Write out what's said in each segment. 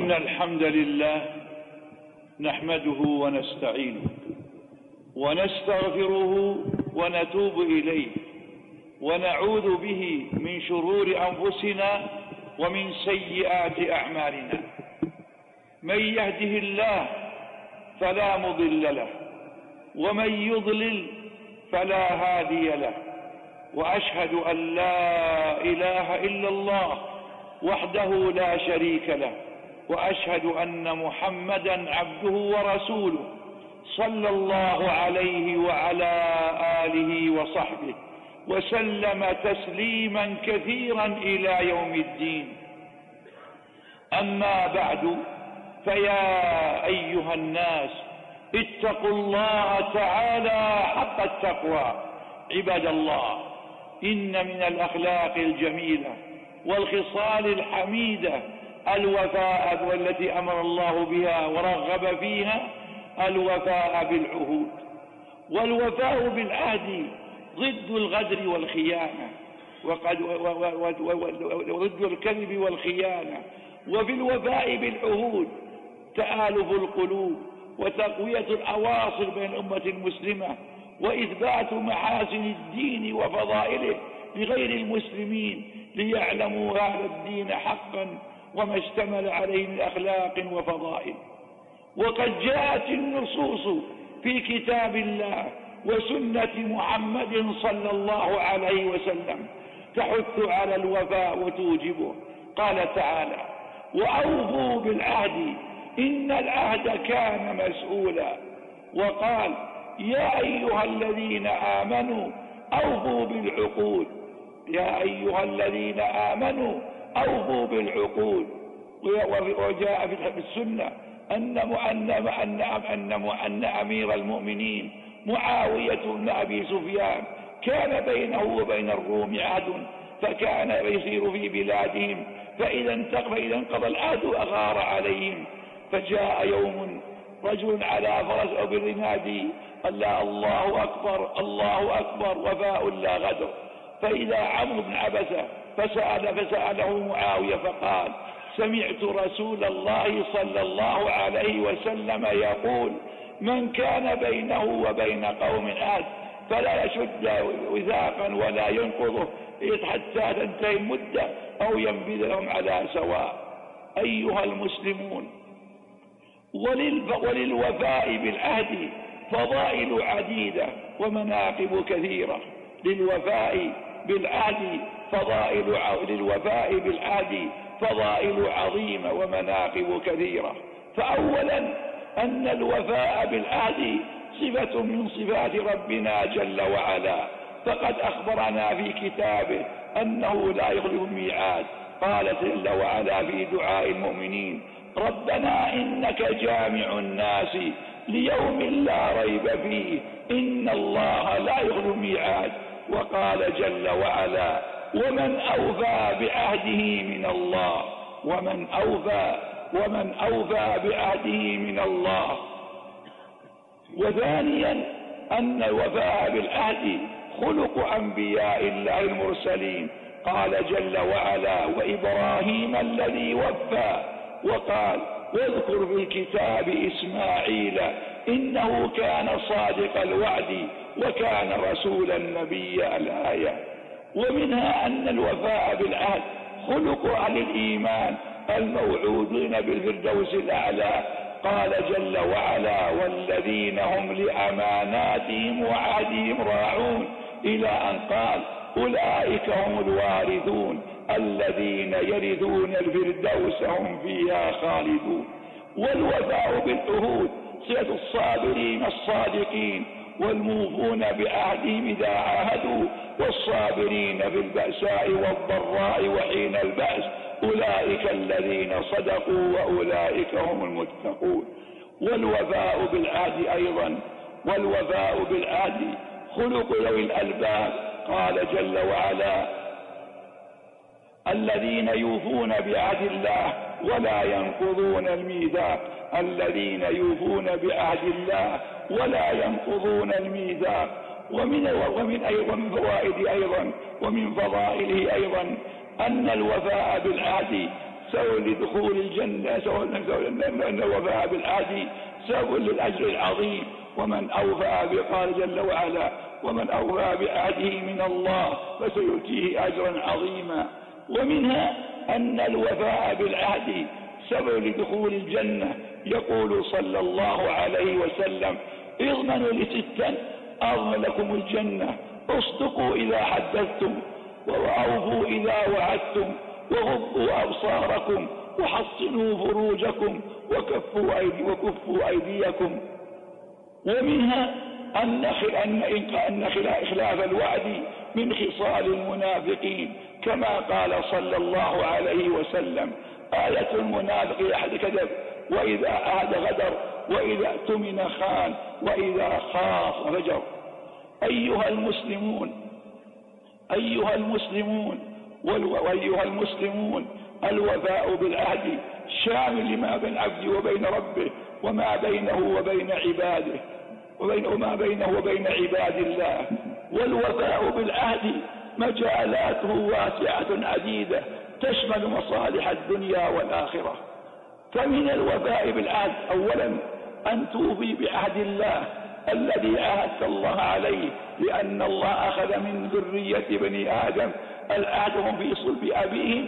إن الحمد لله نحمده ونستعينه ونستغفره ونتوب إليه ونعوذ به من شرور أنفسنا ومن سيئات أعمالنا. من يهده الله فلا مضل له ومن يضلل فلا هادي له، وأشهد أن لا إله إلا الله وحده لا شريك له، وأشهد أن محمدا عبده ورسوله صلى الله عليه وعلى آله وصحبه وسلم تسليما كثيرا إلى يوم الدين. أما بعد، فيا أيها الناس اتقوا الله تعالى حق التقوى. عباد الله، إن من الأخلاق الجميلة والخصال الحميدة الوفاء، والتي أمر الله بها ورغب فيها الوفاء بالعهود. والوفاء بالعهد ضد الغدر والخيانة، وضد الكذب والخيانة. وفي الوفاء بالعهود تآلف القلوب وتقوية الأواصر بين الأمة المسلمة، وإثبات محاسن الدين وفضائله لغير المسلمين ليعلموا هذا الدين حقا وما اشتمل عليه من أخلاق وفضائل. وقد جاءت النصوص في كتاب الله وسنة محمد صلى الله عليه وسلم تحث على الوفاء وتوجبه. قال تعالى: وأوفوا بالعهد إن العهد كان مسؤولا. وقال: يا أيها الذين آمنوا أوفوا بالعقود. يا أيها الذين آمنوا أوفوا بالعقود. وجاء في السنة أن أمير المؤمنين معاوية بن أبي سفيان كان بينه وبين الروم عهد، فكان يسير في بلادهم، فإذا انقضى العهد أغار عليهم. فجاء يوم رجل على فرس أو بالرماد قال: الله أكبر الله أكبر، وفاء لا غدر. فإذا عمرو بن عبسة فسأله معاوية فقال: سمعت رسول الله صلى الله عليه وسلم يقول: من كان بينه وبين قوم عهد فلا يشد وثاقا ولا ينقضه حتى تنتهي المدة أو ينبذ لهم على سواء. أيها المسلمون، وللوفاء بالعهد فضائل عديدة ومناقب كثيرة. للوفاء بالعهد فضائل عظيمة ومناقب كثيرة. فأولا، أن الوفاء بالعهد صفة من صفات ربنا جل وعلا، فقد أخبرنا في كتابه أنه لا يخلف الميعاد. قال جل وعلا في دعاء المؤمنين: ربنا إنك جامع الناس ليوم لا ريب فيه إن الله لا يخلف الميعاد. وقال جل وعلا: ومن أوفى بعهده من الله ومن أوفى بعهده من الله. وثانيا، أن الوفاء بالعهد خلق أنبياء الله المرسلين. قال جل وعلا: وإبراهيم الذي وفى. وقال: واذكر في الكتاب إسماعيل إنه كان صادق الوعد وكان رسولا نبيا. الآية. ومنها أن الوفاء بالعهد خلق أهل الإيمان الموعودين بالفردوس الأعلى. قال جل وعلا: والذين هم لأماناتهم وعهدهم راعون، إلى أن قال: أولئك هم الوارثون الذين يرثون الفردوس هم فيها خالدون. والوفاء بالعهود صفة الصابرين الصادقين والموفون بعهدهم إذا عاهدوا، والصابرين في البأساء والضراء وحين البأس، أولئك الذين صدقوا وأولئك هم المتقون. والوفاء بالعهد خلق ذوي الألباب. قال جل وعلا: الذين يوفون بعهد الله ولا ينقضون الميثاق. الذين يوفون بعهد الله ولا ينقضون الميثاق. ومن فوائد أيضا ومن فضائله أيضا أن الوفاء بالعهد سبب لدخول الجنة، أن الوفاء بالعهد سبب للأجر العظيم. ومن أوفى قال جل وعلا: ومن أوفى بعهده من الله فسيؤتيه أجرا عظيما. ومنها أن الوفاء بالعهد سبب لدخول الجنة. يقول صلى الله عليه وسلم: اضمنوا لستا أضمن لكم الجنة: اصدقوا إذا حدثتم، وأوفوا إذا وعدتم، وغضوا أبصاركم، وحصنوا فروجكم، وكفوا أيديكم. ومنها أن خلاف الوعد من خصال المنافقين، كما قال صلى الله عليه وسلم: آية المنافق أحد كذب، وإذا عهد غدر، وإذا اؤتمن خان، وإذا خاص فجر. أيها المسلمون الوفاء بالعهد شامل لما بين العبد وبين ربه، وما بينه وبين عباده، وما بينه وبين عباد الله. والوفاء بالعهد مجالاته واسعة عديدة تشمل مصالح الدنيا والآخرة. فمن الوفاء بالعهد أولا أن توفي بعهد الله الذي عاهدت الله عليه، لأن الله أخذ من ذرية بني آدم العهد في صلب أبيهم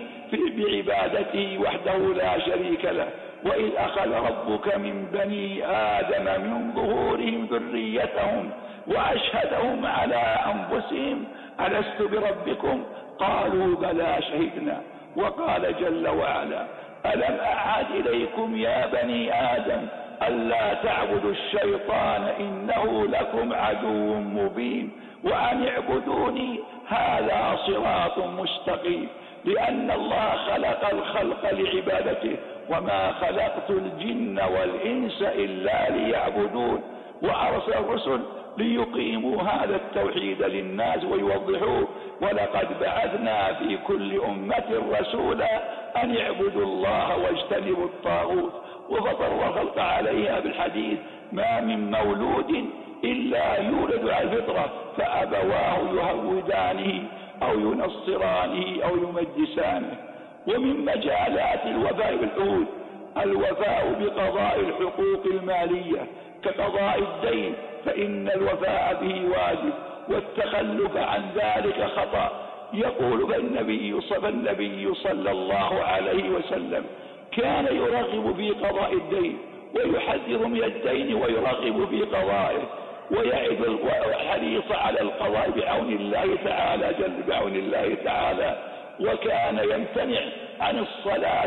بعبادته وحده لا شريك له. وإذ أخذ ربك من بني آدم من ظهورهم ذريتهم وأشهدهم على أنفسهم ألست بربكم قالوا بلى شهدنا. وقال جل وعلا: ألم أعهد إليكم يا بني آدم ألا تعبدوا الشيطان إنه لكم عدو مبين وأن اعبدوني هذا صراط مستقيم. لأن الله خلق الخلق لعبادته، وما خلقت الجن والإنس إلا ليعبدون. وأرسل الرسل ليقيموا هذا التوحيد للناس ويوضحوه: ولقد بعثنا في كل أمة رسولا أن اعبدوا الله واجتنبوا الطاغوت. وفطر الخلق عليها بالحديث: ما من مولود إلا يولد على الفطرة فأبواه يهودانه أو ينصرانه أو يمجسانه. ومن مجالات الوفاء بالعهود الوفاء بقضاء الحقوق المالية كقضاء الدين، فإن الوفاء به واجب والتخلف عن ذلك خطأ. يقول النبي صلى الله عليه وسلم: كان يرغب في قضاء الدين ويحذر من الدين ويرغب في قضائه، ويعد الحريص على القضاء بعون الله تعالى وكان يمتنع عن الصلاة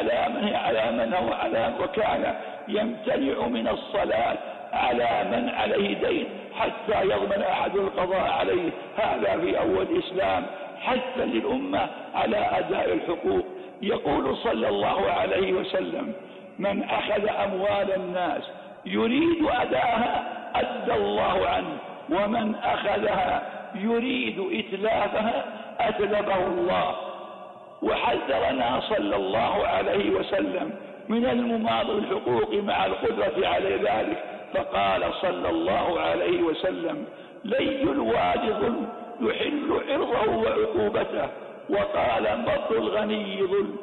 وكان يمتنع من الصلاة على من عليه دين حتى يضمن أحد القضاء عليه. هذا في أول الإسلام حثا للأمة على أداء الحقوق. يقول صلى الله عليه وسلم: من أخذ أموال الناس يريد أداها أدى الله عنه، ومن أخذها يريد إتلافها أتلفه الله. وحذرنا صلى الله عليه وسلم من المماطلة بالحقوق مع القدرة على ذلك، فقال صلى الله عليه وسلم: لي الوادي ظلم يحل عرضه وعقوبته. وقال: بط الغني ظلم.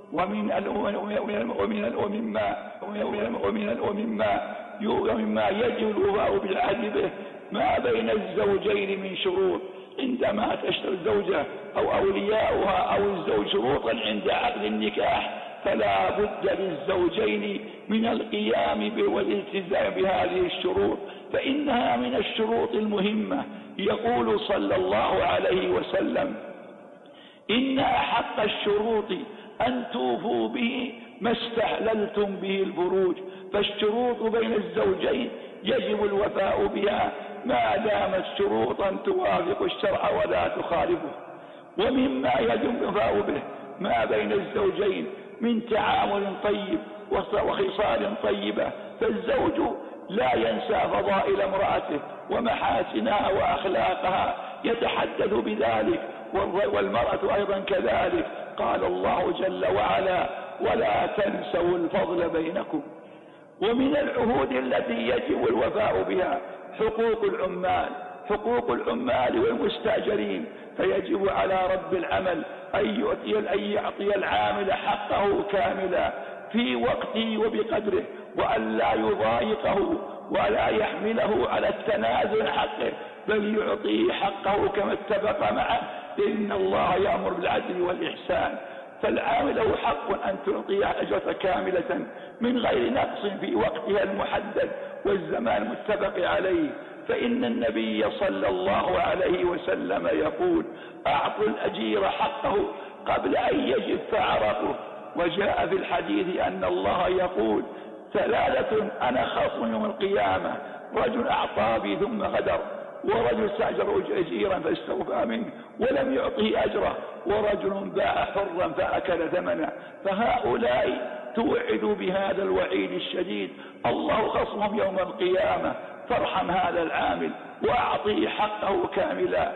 ومما يجب الوفاء بالعهد به ما بين الزوجين من شروط. عندما تشتري الزوجة أو أولياؤها أو الزوج شروطا عند عقد النكاح، فلا بد للزوجين من القيام والالتزام بهذه الشروط، فإنها من الشروط المهمة. يقول صلى الله عليه وسلم: إن أحق الشروط أن توفوا به ما استحللتم به الفروج. فالشروط بين الزوجين يجب الوفاء بها ما دامت شروطا توافق الشرع ولا تخالفه. ومما يجب الوفاء به ما بين الزوجين من تعامل طيب وخصال طيبة، فالزوج لا ينسى فضائل امرأته ومحاسنها وأخلاقها، يتحدث بذلك، والمرأة أيضا كذلك. قال الله جل وعلا: ولا تنسوا الفضل بينكم. ومن العهود التي يجب الوفاء بها حقوق العمال والمستأجرين، فيجب على رب العمل أن يعطي العامل حقه كاملا في وقته وبقدره، وأن لا يضايقه ولا يحمله على التنازل حقه، بل يعطيه حقه كما اتفق معه، إن الله يأمر بالعدل والإحسان. فالعامل له حق أن تعطي أجرة كاملة من غير نقص في وقتها المحدد والزمان المتفق عليه، فإن النبي صلى الله عليه وسلم يقول: أعطوا الأجير حقه قبل أن يجف عرقه. وجاء في الحديث أن الله يقول: ثلاثة أنا خصم يوم القيامة: رجل أعطى بي ثم غدر، ورجل استأجر أجيرا فاستوفى منه ولم يعطه أجره، ورجل باع حرا فأكل ثمنه. فهؤلاء توعدوا بهذا الوعيد الشديد، الله خصمهم يوم القيامة، فارحم هذا العامل وأعطيه حقه كاملا،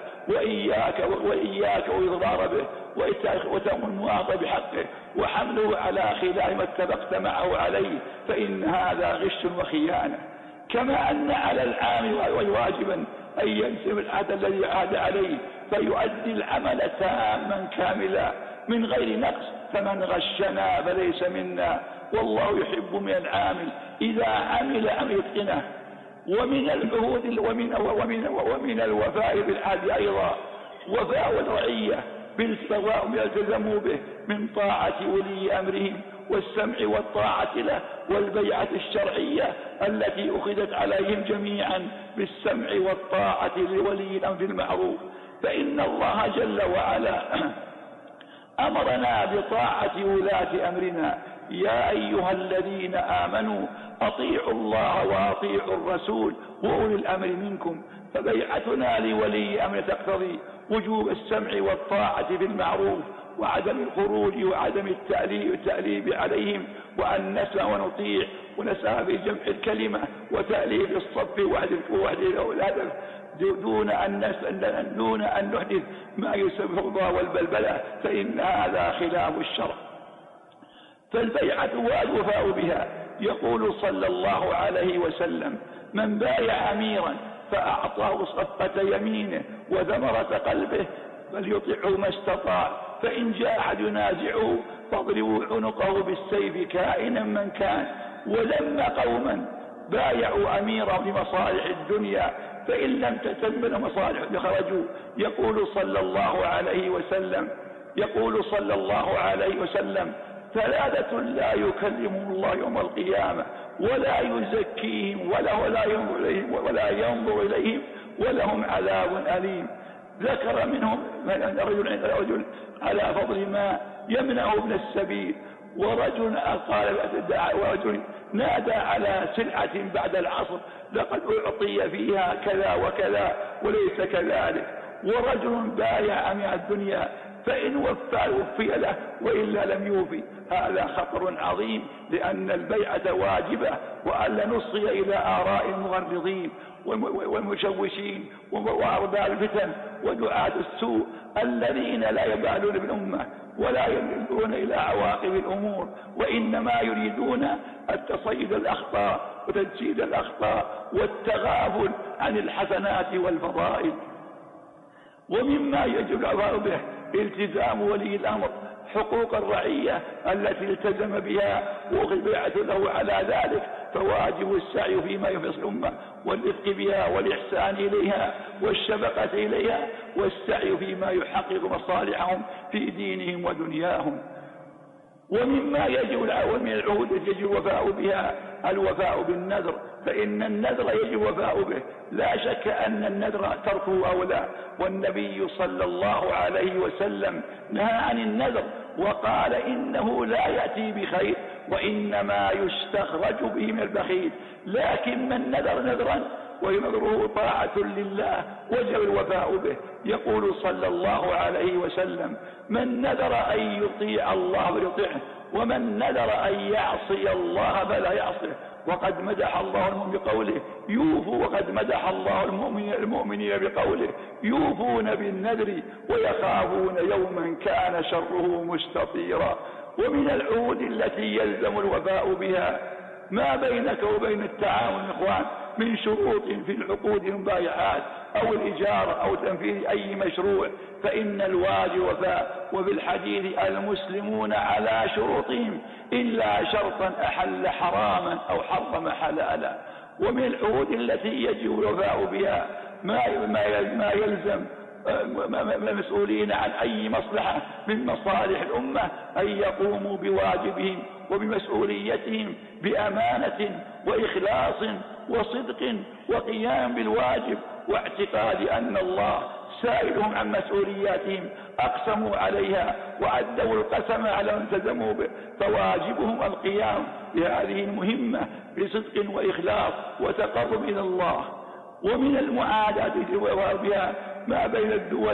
وإياك وإضرار به وتم المواطنة بحقه وحمله على خلاف ما اتفقت معه عليه، فإن هذا غش وخيانة. كما أن على العامل واجبا أن ينسب العهد الذي عاد عليه فيؤدي العمل تاما كاملا من غير نقص، فمن غشنا فليس منا، والله يحب من العامل إذا عمل أن يتقنه. ومن العهود ومن الوفاء بالعهد أيضا وفاء الرعية بالسواء ما يلتزموا به من طاعة ولي أمرهم والسمع والطاعة له، والبيعة الشرعية التي أخذت عليهم جميعا بالسمع والطاعة لولي الأمر بالمعروف. فإن الله جل وعلا أمرنا بطاعة ولاة أمرنا: يا أيها الذين آمنوا أطيعوا الله وأطيعوا الرسول وأولي الأمر منكم. فبيعتنا لولي أمر تقتضي وجوب السمع والطاعة بالمعروف وعدم الخروج وعدم التأليب عليهم، وأن نسمع ونطيع ونسعى في جمع الكلمة وتأليف الصف ووحده الهدف دون أن نحدث ما يسبب الفوضى والبلبلة، فإن هذا خلاف الشرع. فالبيعة والوفاء بها. يقول صلى الله عليه وسلم: من بايع أميرا فأعطاه صفة يمينه وثمرة قلبه فليطعه ما استطاع، فإن جاء أحد ينازعه فاضربوا عنقه بالسيف كائنا من كان. ولما قوما بايعوا أميرا لمصالح الدنيا فإن لم تتم المصالح خرجوا. يقول صلى الله عليه وسلم: ثلاثة لا يكلمهم الله يوم القيامة ولا يزكيهم ولا ينظر إليهم ولهم عذاب أليم. ذكر منهم رجل على فضل ما يمنع ابن السبيل، ورجل نادى على سلعة بعد العصر: لقد أعطي فيها كذا وكذا وليس كذلك. ورجل بايع أمير الدنيا فإن وفي له وإلا لم يوفي. هذا خطر عظيم، لأن البيعة واجبة، وألا نصغي إلى آراء المغرضين والمشوشين وأرباب الفتن ودعاة السوء الذين لا يبالون بالأمة ولا ينظرون إلى عواقب الأمور، وإنما يريدون التصيد الأخطاء وتجسيد الأخطاء والتغافل عن الحسنات والفضائل. ومما يجب العبار به التزام ولي الأمر حقوق الرعية التي التزم بها وأخذ بيعته له على ذلك، فواجب السعي فيما يفصل الأمة والرفق بها والإحسان إليها والشفقة إليها والسعي فيما يحقق مصالحهم في دينهم ودنياهم. ومما يجب من العهود يجب الوفاء بها الوفاء بالنذر، فإن النذر يجب الوفاء به، لا شك أن النذر تركه أولى. والنبي صلى الله عليه وسلم نهى عن النذر وقال: إنه لا يأتي بخير وإنما يستخرج به من البخيل. لكن من نذر نذرا ونذره طاعة لله وجب الوفاء به. يقول صلى الله عليه وسلم: من نذر أن يطيع الله فليطيعه، ومن نذر أن يعصي الله فلا يعصيه. وقد مدح الله المؤمن بقوله: يوفوا. وقد مدح الله المؤمنين بقوله: يوفون بالنذر ويخافون يوما كان شره مستطيرا. ومن العهود التي يلزم الوفاء بها ما بينك وبين التعاون إخوان من شروط في العقود المبايعات أو الإجارة أو تنفيذ أي مشروع فإن الواجب وفاء. وبالحديث المسلمون على شروطهم إلا شرطا أحل حراما أو حرم حلالا. ومن العهود التي يجب الوفاء بها ما يلزم المسؤولين عن أي مصلحة من مصالح الأمة أن يقوموا بواجبهم وبمسؤوليتهم بأمانة وإخلاص وصدق وقيام بالواجب واعتقاد أن الله سائلهم عن مسؤولياتهم أقسموا عليها وأدوا القسم على من التزموا به، فواجبهم القيام بهذه المهمة بصدق وإخلاص وتقرب إلى الله. ومن المعادات بها ما بين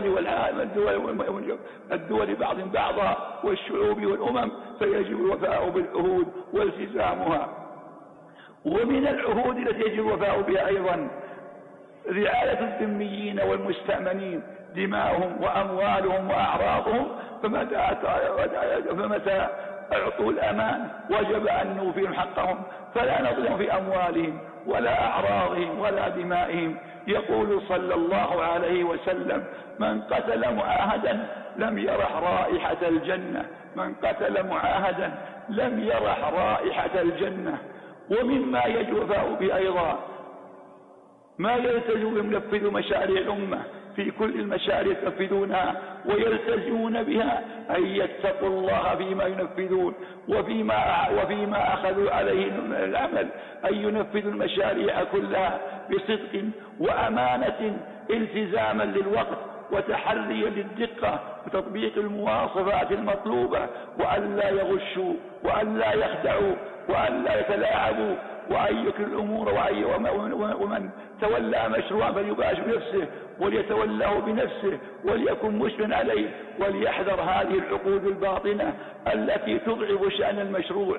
الدول بعض بعضا والشعوب والأمم فيجب الوفاء بالعهود والتزامها. ومن العهود التي يجب الوفاء بها أيضا رعاية الذميين والمستأمنين دماؤهم وأموالهم وأعراضهم، فمتى أعطوا الأمان وجب أن نوفيهم حقهم فلا نظلم في أموالهم ولا أعراضهم ولا دمائهم. يقول صلى الله عليه وسلم: من قتل معاهدا لم يرح رائحة الجنة، من قتل معاهدا لم يرح رائحة الجنة. ومما يجب الوفاء به أيضا ما يلتزم بمنفذ مشاريع الأمة في كل المشاريع ينفذونها ويلتزمون بها أن يتقوا الله فيما ينفذون وفيما أخذوا عليه العمل، أن ينفذوا المشاريع كلها بصدق وأمانة التزاما للوقت وتحريا للدقة وتطبيق المواصفات المطلوبة، وأن لا يغشوا وأن لا يخدعوا وأن لا يتلاعبوا وأن يكل الأمور ومن تولى مشروعا فليباشر بنفسه وليتولاه بنفسه وليكن مشفا عليه، وليحذر هذه العقود الباطنة التي تضعف شأن المشروع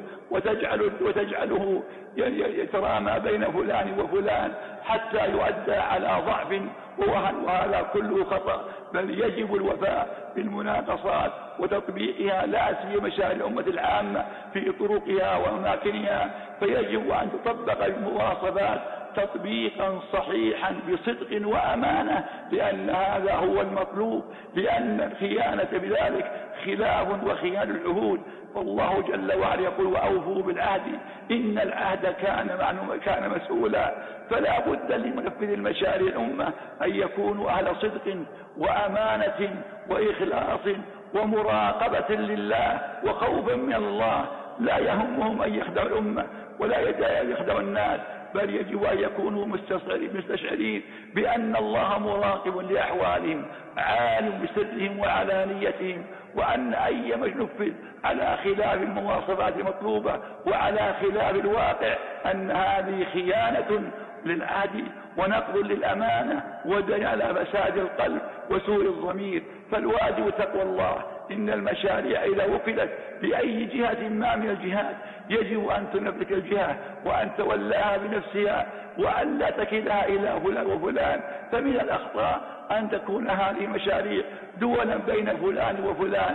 وتجعله يترامى بين فلان وفلان حتى يؤدى على ضعف ووهن، وهذا كله خطأ. بل يجب الوفاء بالمناقصات وتطبيقها لا سيما مشاريع الأمة العامة في طرقها وأماكنها، فيجب أن تطبق المواصفات تطبيقا صحيحا بصدق وأمانة، لأن هذا هو المطلوب، لأن الخيانة بذلك خلاف وخيانة العهود. والله جل وعلا يقول: وأوفوا بالعهد إن العهد كان مسؤولا. فلا بد لمنفذ المشاريع الأمة أن يكونوا أهل صدق وأمانة وإخلاص ومراقبة لله وخوفا من الله، لا يهمهم أن يخدعوا الأمة ولا يخدعوا الناس، بل يجب أن يكونوا مستشعرين بأن الله مراقب لأحوالهم عالم بسرهم وعلانيتهم، وأن أي مجنفذ على خلاف المواصفات المطلوبة وعلى خلاف الواقع أن هذه خيانة للعهد ونقض للأمانة ودليل على فساد القلب وسوء الضمير. فالواجب تقوى الله. إن المشاريع إذا وكلت لأي جهة ما من الجهات يجب أن تنفذ الجهة وأن تولاها بنفسها وأن لا تكلها إلى فلان وفلان. فمن الأخطاء أن تكون هذه المشاريع دولا بين فلان وفلان،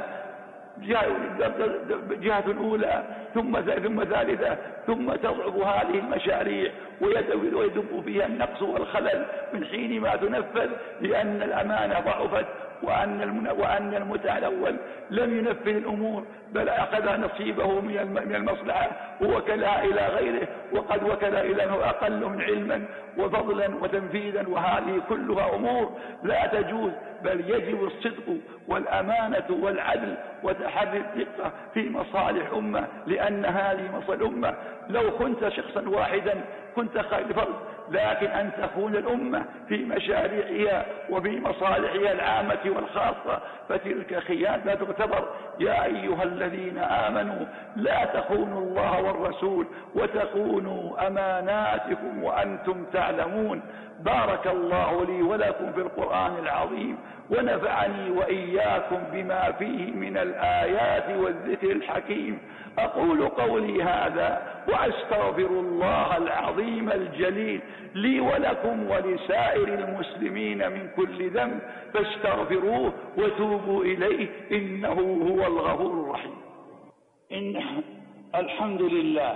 جهة أولى ثم ثالثة، ثم تضعف هذه المشاريع ويدب فيها النقص والخلل من حين ما تنفذ، لأن الأمانة ضعفت وأن المتع الأول لم ينفذ الأمور بل أخذ نصيبه من المصلحة ووكلها إلى غيره، وقد وكل إلى أنه أقل من علما وفضلا وتنفيذا، وهذه كلها أمور لا تجوز. بل يجب الصدق والأمانة والعدل وتحري الدقة في مصالح أمة، لأن هذه مصالح الأمة. لو كنت شخصا واحدا كنت خير فرد، لكن أن تكون الأمة في مشاريعها وفي مصالحها العامة والخاصة فتلك خيانة لا تعتبر. يا أيها الذين آمنوا لا تخونوا الله والرسول وتخونوا أماناتكم وأنتم تعلمون. بارك الله لي ولكم في القرآن العظيم، ونفعني وإياكم بما فيه من الآيات والذكر الحكيم. أقول قولي هذا وأستغفر الله العظيم الجليل لي ولكم ولسائر المسلمين من كل ذنب، فاستغفروه وتوبوا إليه إنه هو الغفور الرحيم. الحمد لله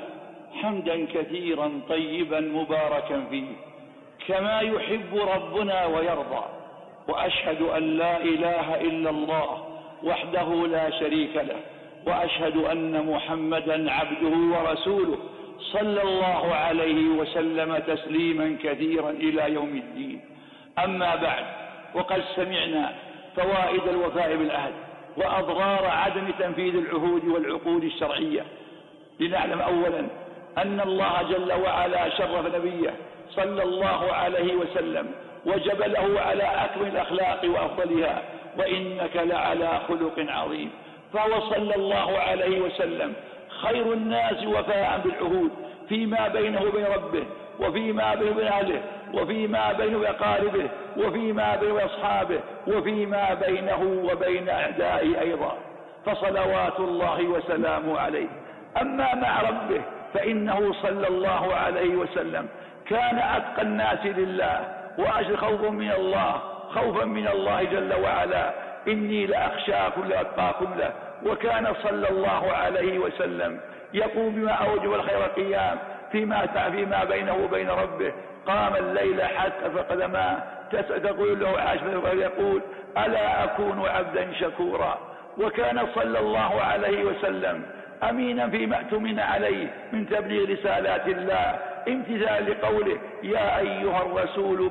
حمدا كثيرا طيبا مباركا فيه كما يحب ربنا ويرضى. وأشهد أن لا إله إلا الله وحده لا شريك له، وأشهد أن محمدا عبده ورسوله صلى الله عليه وسلم تسليما كثيرا إلى يوم الدين. أما بعد، وقد سمعنا فوائد الوفاء بالعهد وأضرار عدم تنفيذ العهود والعقود الشرعية. لنعلم أولا أن الله جل وعلا شرف نبيه صلى الله عليه وسلم وجبله على أكمل الأخلاق وأفضلها، وإنك لعلى خلق عظيم. فهو صلى الله عليه وسلم خير الناس وفاء بالعهود فيما بينه وبين ربه، وفيما بينه وبين أهله، وفيما بينه وبين أقاربه، وفيما بينه وبين أصحابه، وفيما بينه وبين أعدائه أيضا، فصلوات الله وسلامه عليه. أما مع ربه فإنه صلى الله عليه وسلم كان أتقى الناس لله وأشد خوفا من الله جل وعلا. إني لأخشاكم لأتقاكم له. وكان صلى الله عليه وسلم يقوم بما أوجب الخير قيام فيما بينه وبين ربه. قام الليل حتى فقدما تقول له عائشة فيقول: ألا أكون عبدا شكورا. وكان صلى الله عليه وسلم أمينا فيما اؤتمن عليه من تبليغ رسالات الله، امتثال لقوله: يا أيها الرسول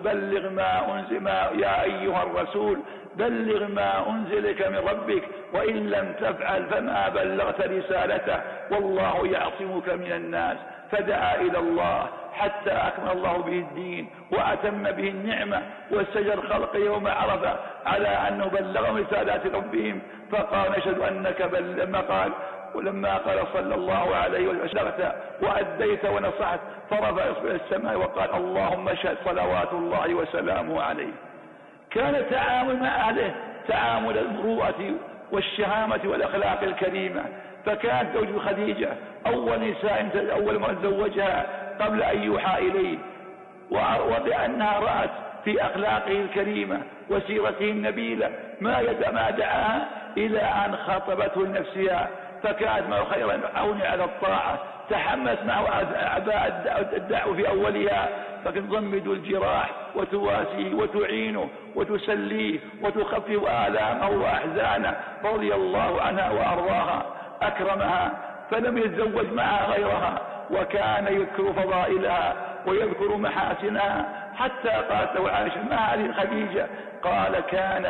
بلغ ما أنزلك من ربك وإن لم تفعل فما بلغت رسالته والله يعصمك من الناس. فدعا إلى الله حتى أكمل الله به الدين وأتم به النعمة واستجر الخلق يوم عرفة على أنه بلغهم رسالات ربهم. فقال: نشهد أنك ولما قال صلى الله عليه وسلم: وأديت ونصحت، فرفع إصبع السماء وقال: اللهم اشهد صلوات الله وسلامه عليه. كان التعامل مع أهله تعامل المروءة والشهامة والأخلاق الكريمة. فكانت زوجة خديجة أول ما تزوجها قبل أن يوحى إليه، وبأنها رأت في أخلاقه الكريمة وسيرته النبيلة ما دعاها إلى أن خاطبته لنفسها، فكانت معه خيرا عون على الطاعة، تحملت معه أعباء الدعوة في أولها، فتضمد الجراح وتواسيه وتعينه وتسليه وتخفف آلامه وأحزانه رضي الله عنها وأرضاها. أكرمها فلم يتزوج معها غيرها، وكان يذكر فضائلها ويذكر محاسنها، حتى قالت له عائشة: ما هذه خديجة؟ قال: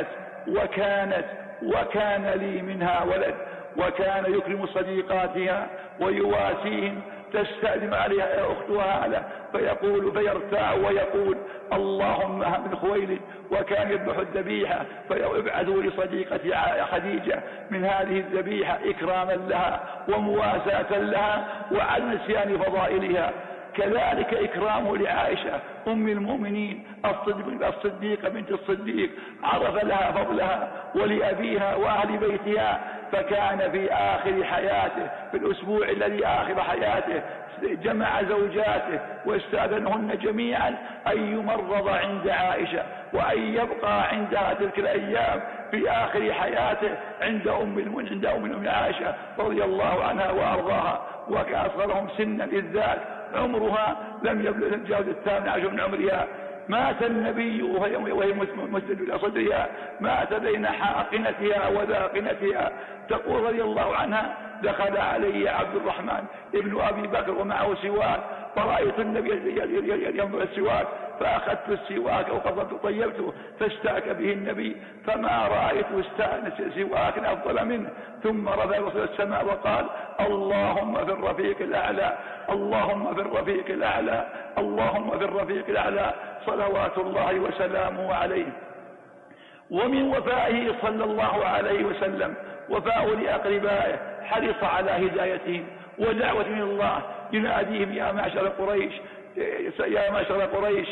وكان لي منها ولد. وكان يكرم صديقاتها ويواسيهم، تستأذن عليها أختها هذا فيرتاع ويقول: اللهم من خويلد. وكان يذبح الذبيحة فيبعثوا لصديقة خديجة من هذه الذبيحة إكراما لها ومواساة لها وعن نسيان فضائلها. كذلك إكرامه لعائشة أم المؤمنين الصديقة بنت الصديق، عرف لها فضلها، ولأبيها وأهل بيتها. فكان في آخر حياته في الأسبوع الذي آخر حياته جمع زوجاته واستأذنهن جميعا أن يمرض عند عائشة وأن يبقى عندها تلك الأيام في آخر حياته عند أم المؤمنين عائشة رضي الله عنها وأرضاها. وكان أصغرهم سنا إذ ذاك عمرها لم يتجاوز 18 من عمرها. مات النبي وهي مسجد إلى صدرها، مات بين حاقنتها وذاقنتها. تقول رضي الله عنها: دخل علي عبد الرحمن ابن أبي بكر ومعه سواك، فرأيت النبي ينظر السواك، فأخذت السواك وقبضت طيبته فاستاك به النبي، فما رأيت سواك أفضل منه. ثم رفع رأسه السماء وقال: اللهم في الرفيق الأعلى، اللهم في الرفيق الأعلى، اللهم في الرفيق الأعلى، صلوات الله وسلامه عليه. ومن وفائه صلى الله عليه وسلم وفاء لأقربائه، حرص على هدايتهم ودعوة من الله، يناديهم: يا معشر قريش، يا معشر قريش،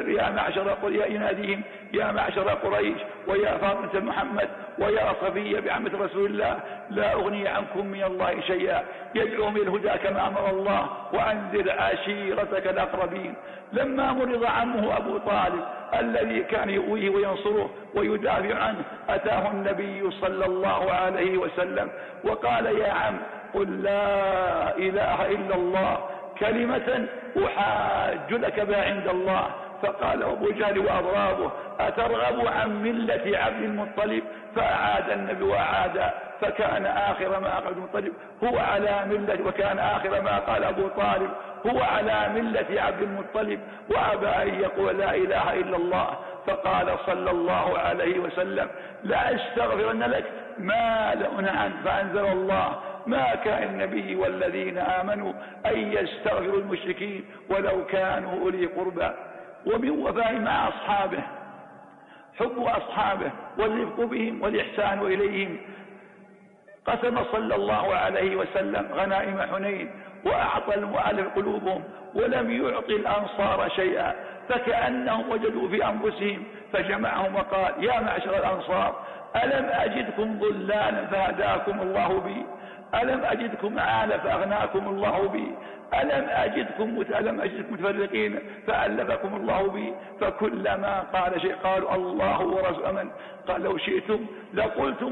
يناديهم: يا معشر قريش ويا فاطمة محمد ويا صفية بعمة رسول الله، لا أغني عنكم من الله شيئا. يدعوهم إلى الهدى كما أمر الله: وأنذر عشيرتك الأقربين. لما مرض عمه أبو طالب الذي كان يؤويه وينصره ويدافع عنه، أتاه النبي صلى الله عليه وسلم وقال: يا عم، قل لا إله إلا الله كلمة أحاج لك بها عند الله. فقال أبو جهل وأضرابه: أترغب عن ملة عبد المطلب؟ فأعاد النبي وأعاد، فكان آخر ما قال المطلب هو على ملة، وكان آخر ما قال أبو طالب هو على ملة عبد المطلب، وأبى أن يقول لا إله إلا الله. فقال صلى الله عليه وسلم: لا أستغفرن لك ما لم عنك. فأنزل الله: ما كان النبي والذين آمنوا أن يستغفروا المشركين ولو كانوا أولي قربى. ومن وفاء مع أصحابه حب أصحابه والرفق بهم والإحسان إليهم. قسم صلى الله عليه وسلم غنائم حنين وأعطى المؤلف قلوبهم، ولم يعطي الأنصار شيئا، فكأنهم وجدوا في أنفسهم فجمعهم وقال: يا معشر الأنصار، ألم أجدكم ضلالا فهداكم الله بي؟ ألم أجدكم عالة فأغناكم الله بي؟ ألم أجدكم متفرقين فألفكم الله بي؟ فكلما قال شيء قالوا: الله ورسوله أمن. قال: لو شئتم لقلتم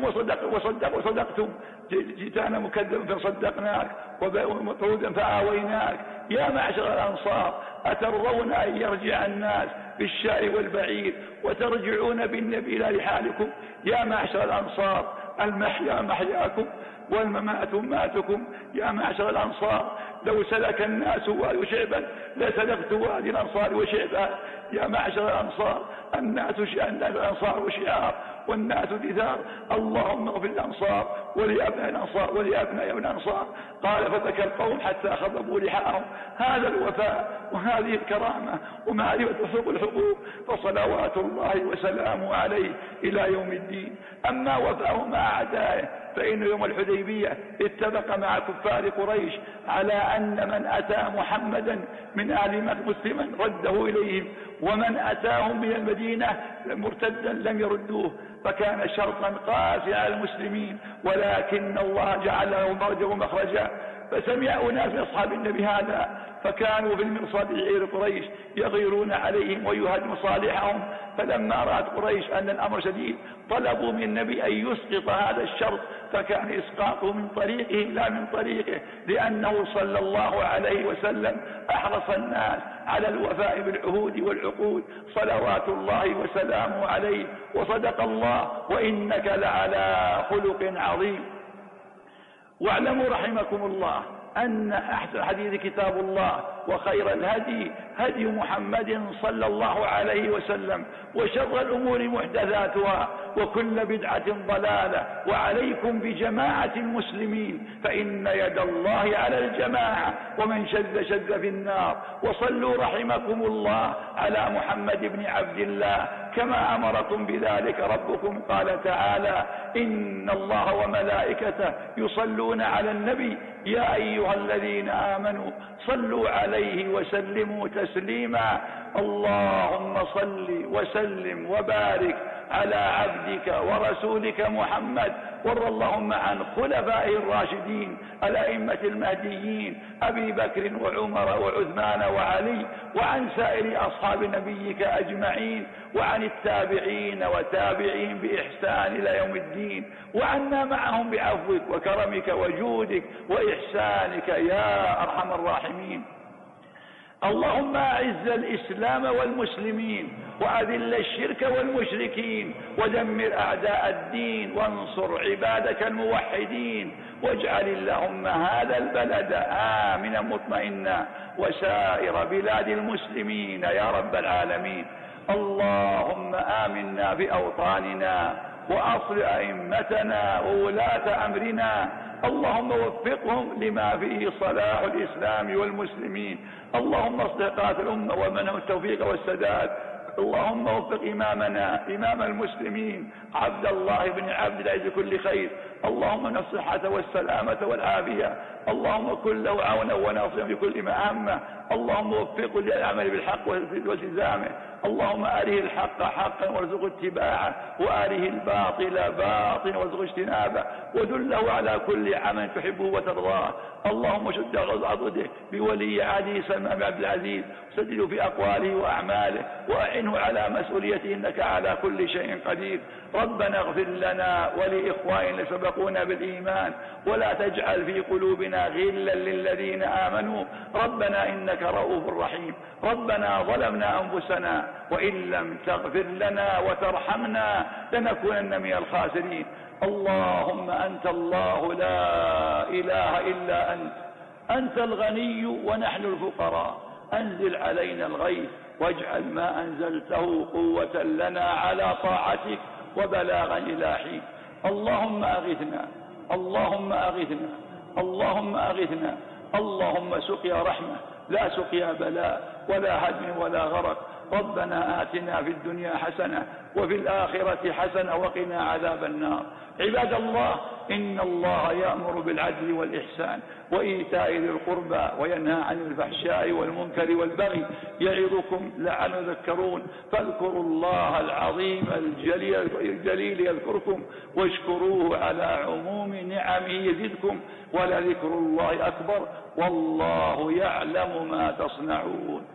وصدقتم، جئتنا مكذبا فصدقناك ومطرودا فآويناك. يا معشر الأنصار، أترضون أن يرجع الناس بالشاء والبعير وترجعون بالنبي إلى رحالكم؟ يا معشر الأنصار، المحيا محياكم والممات ماتكم. يا معشر الأنصار، لو سلك الناس وادي وشعبا لسلكت وادي الأنصار وشعبا. يا معشر الأنصار، الناس الأنصار وشعار والناس دثار. اللهم اغفر الأنصار ولأبناء الأنصار ولأبناء الأنصار. قال: فبكى القوم حتى خضبوا لحاهم. هذا الوفاء وهذه الكرامة ومعرفة حقوق الحقوق، فصلوات الله وسلامه عليه إلى يوم الدين. أما وفاءه مع أعدائه فإن يوم الحديبية اتفق مع كفار قريش على أن من أتى محمدا من آل مكة مسلما رده إليهم، ومن أتاهم من المدينة مرتدا لم يردوه. فكان شرطا قاسيا على المسلمين، ولكن الله جعل له مرجا ومخرجا. فسمع أناس من أصحاب النبي هذا، فكانوا في المرصاد عير قريش يغيرون عليهم ويهدم مصالحهم. فلما رأت قريش أن الأمر شديد طلبوا من النبي أن يسقط هذا الشرط، فكان إسقاطه من طريقه لا من طريقه، لأنه صلى الله عليه وسلم أحرص الناس على الوفاء بالعهود والعقود صلوات الله وسلامه عليه. وصدق الله: وإنك لعلى خلق عظيم. واعلموا رحمكم الله أن أحسن الحديث كتاب الله، وخير الهدي هدي محمد صلى الله عليه وسلم، وشر الأمور محدثاتها، وكل بدعة ضلالة. وعليكم بجماعة المسلمين، فإن يد الله على الجماعة، ومن شذ في النار. وصلوا رحمكم الله على محمد بن عبد الله كما أمركم بذلك ربكم. قال تعالى: إن الله وملائكته يصلون على النبي يا أيها الذين آمنوا صلوا عليه وسلموا تسليما. اللهم صل وسلم وبارك على عبدك ورسولك محمد، وارض اللهم عن خلفائه الراشدين الأئمة المهديين أبي بكر وعمر وعثمان وعلي، وعن سائر أصحاب نبيك أجمعين، وعن التابعين وتابعين بإحسان إلى يوم الدين، وعنا معهم بعفوك وكرمك وجودك وإحسانك يا أرحم الراحمين. اللهم أعز الإسلام والمسلمين، وأذل الشرك والمشركين، ودمر أعداء الدين، وانصر عبادك الموحدين، واجعل اللهم هذا البلد آمنا مطمئنا، وسائر بلاد المسلمين يا رب العالمين. اللهم آمنا في أوطاننا، وأصل أئمتنا وولاة أمرنا، اللهم وفقهم لما فيه صلاح الإسلام والمسلمين. اللهم اصلح قادة الأمة ومنهم التوفيق والسداد. اللهم وفق إمامنا إمام المسلمين عبد الله بن عبد العزيز بكل خير. اللهم الصحة والسلامة والعافية. اللهم كن له عونا وناصرا في كل مهمة. اللهم وفقه للعمل بالحق والتزامه، اللهم أره الحق حقا وارزقه اتباعه، وأره الباطل باطلا وارزقه اجتنابه، ودله على كل عمل تحبه وترضاه. اللهم شد عضده بولي عهده سلمان بن عبد العزيز، سدده في أقواله وأعماله، وأعنه على مسؤوليته، إنك على كل شيء قدير. ربنا اغفر لنا ولإخواننا سبقونا بالإيمان، ولا تجعل في قلوبنا غلا للذين آمنوا، ربنا إنك رؤوف رحيم. ربنا ظلمنا أنفسنا وإن لم تغفر لنا وترحمنا لنكونن من الخاسرين. اللهم أنت الله لا إله إلا أنت الغني ونحن الفقراء، أنزل علينا الغيث واجعل ما أنزلته قوة لنا على طاعتك وبلاغا إلى حين. اللهم أغثنا، اللهم أغثنا، اللهم أغثنا، اللهم سقيا رحمة لا سقيا بلاء ولا هدم ولا غرق. ربنا آتنا في الدنيا حسنة وفي الآخرة حسنة وقنا عذاب النار. عباد الله، إن الله يأمر بالعدل والإحسان وإيتاء ذي القربى وينهى عن الفحشاء والمنكر والبغي، يعظكم لعلكم تذكرون. فاذكروا الله العظيم الجليل يذكركم، واشكروه على عموم نعمه يزدكم، ولذكر الله أكبر، والله يعلم ما تصنعون.